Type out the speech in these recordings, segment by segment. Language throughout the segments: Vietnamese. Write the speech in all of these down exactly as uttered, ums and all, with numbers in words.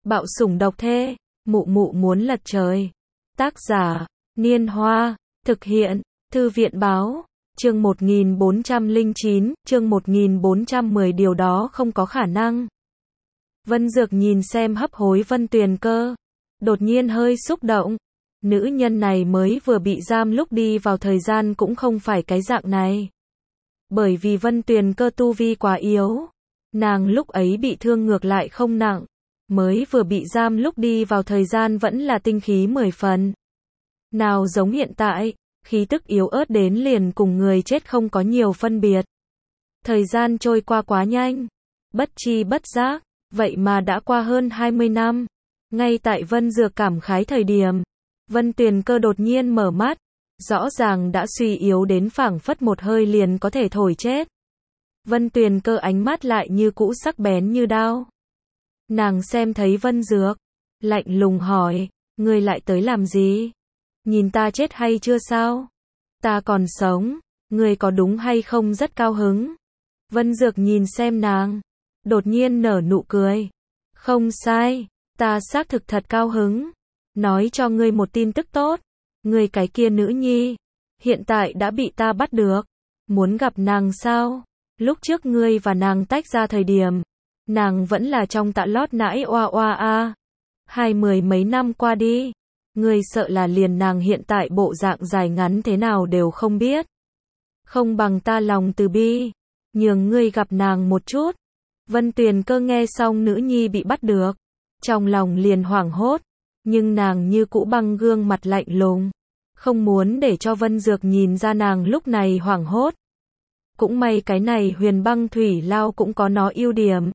Bạo sủng độc thê, mụ mụ muốn lật trời. Tác giả, Niên Hoa, thực hiện, Thư viện báo, chương một nghìn bốn trăm lẻ chín, chương một nghìn bốn trăm mười điều đó không có khả năng. Vân Dược nhìn xem hấp hối Vân Tuyền Cơ, đột nhiên hơi xúc động. Nữ nhân này mới vừa bị giam lúc đi vào thời gian cũng không phải cái dạng này. Bởi vì Vân Tuyền Cơ tu vi quá yếu, nàng lúc ấy bị thương ngược lại không nặng, mới vừa bị giam lúc đi vào thời gian vẫn là tinh khí mười phần. Nào giống hiện tại, khí tức yếu ớt đến liền cùng người chết không có nhiều phân biệt. Thời gian trôi qua quá nhanh, bất chi bất giác, vậy mà đã qua hơn hai mươi năm. Ngay tại Vân Dược cảm khái thời điểm, Vân Tuyền Cơ đột nhiên mở mắt, rõ ràng đã suy yếu đến phảng phất một hơi liền có thể thổi chết. Vân Tuyền Cơ ánh mắt lại như cũ sắc bén như đao. Nàng xem thấy Vân Dược, lạnh lùng hỏi, ngươi lại tới làm gì? Nhìn ta chết hay chưa sao? Ta còn sống, ngươi có đúng hay không rất cao hứng? Vân Dược nhìn xem nàng, đột nhiên nở nụ cười. Không sai, ta xác thực thật cao hứng. Nói cho ngươi một tin tức tốt, ngươi cái kia nữ nhi, hiện tại đã bị ta bắt được. Muốn gặp nàng sao? Lúc trước ngươi và nàng tách ra thời điểm, nàng vẫn là trong tạ lót nãi oa oa a. Hai mười mấy năm qua đi, ngươi sợ là liền nàng hiện tại bộ dạng dài ngắn thế nào đều không biết. Không bằng ta lòng từ bi, nhường ngươi gặp nàng một chút. Vân Tuyền Cơ nghe xong nữ nhi bị bắt được, trong lòng liền hoảng hốt, nhưng nàng như cũ băng gương mặt lạnh lùng, không muốn để cho Vân Dược nhìn ra nàng lúc này hoảng hốt. Cũng may cái này huyền băng thủy lao cũng có nó ưu điểm.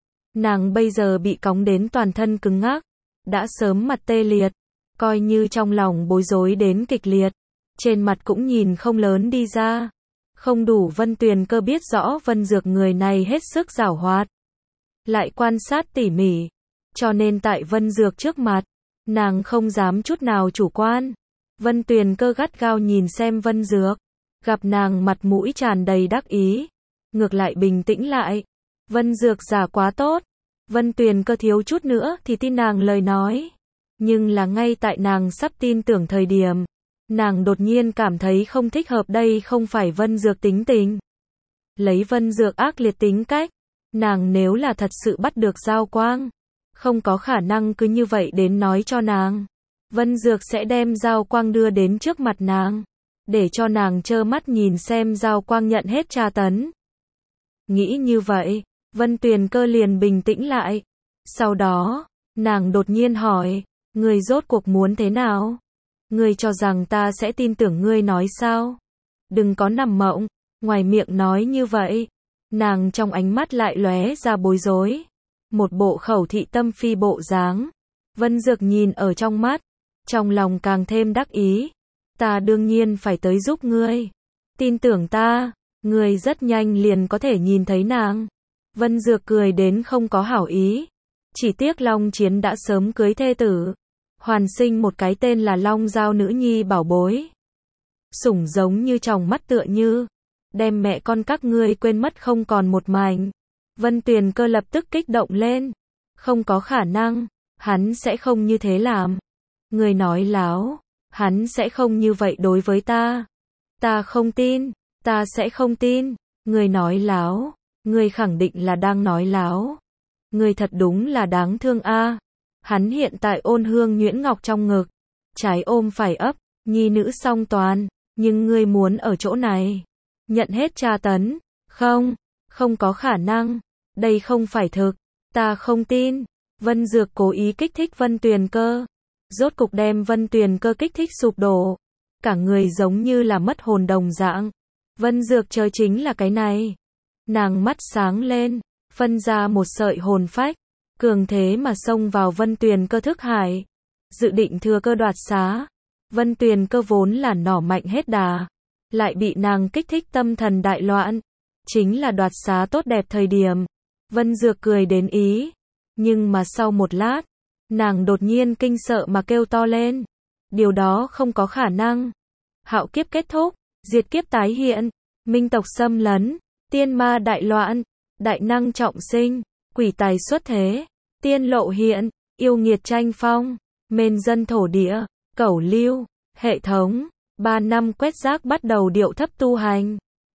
Nàng bây giờ bị cóng đến toàn thân cứng ngắc, đã sớm mặt tê liệt, coi như trong lòng bối rối đến kịch liệt, trên mặt cũng nhìn không lớn đi ra. Không đủ Vân Tuyền Cơ biết rõ Vân Dược người này hết sức giảo hoạt, lại quan sát tỉ mỉ, cho nên tại Vân Dược trước mặt, nàng không dám chút nào chủ quan. Vân Tuyền Cơ gắt gao nhìn xem Vân Dược, gặp nàng mặt mũi tràn đầy đắc ý, ngược lại bình tĩnh lại. Vân Dược giả quá tốt, Vân Tuyền Cơ thiếu chút nữa thì tin nàng lời nói, nhưng là ngay tại nàng sắp tin tưởng thời điểm, nàng đột nhiên cảm thấy không thích hợp. Đây không phải Vân Dược tính tình. Lấy Vân Dược ác liệt tính cách, nàng nếu là thật sự bắt được Giao Quang, không có khả năng cứ như vậy đến nói cho nàng. Vân Dược sẽ đem Giao Quang đưa đến trước mặt nàng, để cho nàng trơ mắt nhìn xem Giao Quang nhận hết tra tấn. Nghĩ như vậy, Vân Tuyền Cơ liền bình tĩnh lại. Sau đó, nàng đột nhiên hỏi, ngươi rốt cuộc muốn thế nào? Ngươi cho rằng ta sẽ tin tưởng ngươi nói sao? Đừng có nằm mộng, ngoài miệng nói như vậy. Nàng trong ánh mắt lại lóe ra bối rối, một bộ khẩu thị tâm phi bộ dáng. Vân Dược nhìn ở trong mắt, trong lòng càng thêm đắc ý. Ta đương nhiên phải tới giúp ngươi. Tin tưởng ta, ngươi rất nhanh liền có thể nhìn thấy nàng. Vân Dược cười đến không có hảo ý. Chỉ tiếc Long Chiến đã sớm cưới thê tử, hoàn sinh một cái tên là Long Giao nữ nhi bảo bối. Sủng giống như tròng mắt tựa như, đem mẹ con các ngươi quên mất không còn một mảnh. Vân Tuyền Cơ lập tức kích động lên. Không có khả năng, hắn sẽ không như thế làm. Ngươi nói láo, hắn sẽ không như vậy đối với ta. Ta không tin, ta sẽ không tin. Ngươi nói láo, ngươi khẳng định là đang nói láo. Ngươi thật đúng là đáng thương a. Hắn hiện tại ôn hương nhuyễn ngọc trong ngực, trái ôm phải ấp, nhi nữ song toàn, nhưng ngươi muốn ở chỗ này nhận hết tra tấn. Không, không có khả năng, đây không phải thực, ta không tin. Vân Dược cố ý kích thích Vân Tuyền Cơ, rốt cục đem Vân Tuyền Cơ kích thích sụp đổ, cả người giống như là mất hồn đồng dạng. Vân Dược chơi chính là cái này. Nàng mắt sáng lên, phân ra một sợi hồn phách, cường thế mà xông vào Vân Tuyền Cơ thức hải, dự định thừa cơ đoạt xá. Vân Tuyền Cơ vốn là nỏ mạnh hết đà, lại bị nàng kích thích tâm thần đại loạn, chính là đoạt xá tốt đẹp thời điểm. Vân Dược cười đến ý, nhưng mà sau một lát, nàng đột nhiên kinh sợ mà kêu to lên. Điều đó không có khả năng. Hạo kiếp kết thúc, diệt kiếp tái hiện, minh tộc xâm lấn, tiên ma đại loạn, đại năng trọng sinh, quỷ tài xuất thế, tiên lộ hiện, yêu nghiệt tranh phong, mên dân thổ địa, cẩu lưu, hệ thống, ba năm quét rác bắt đầu điệu thấp tu hành.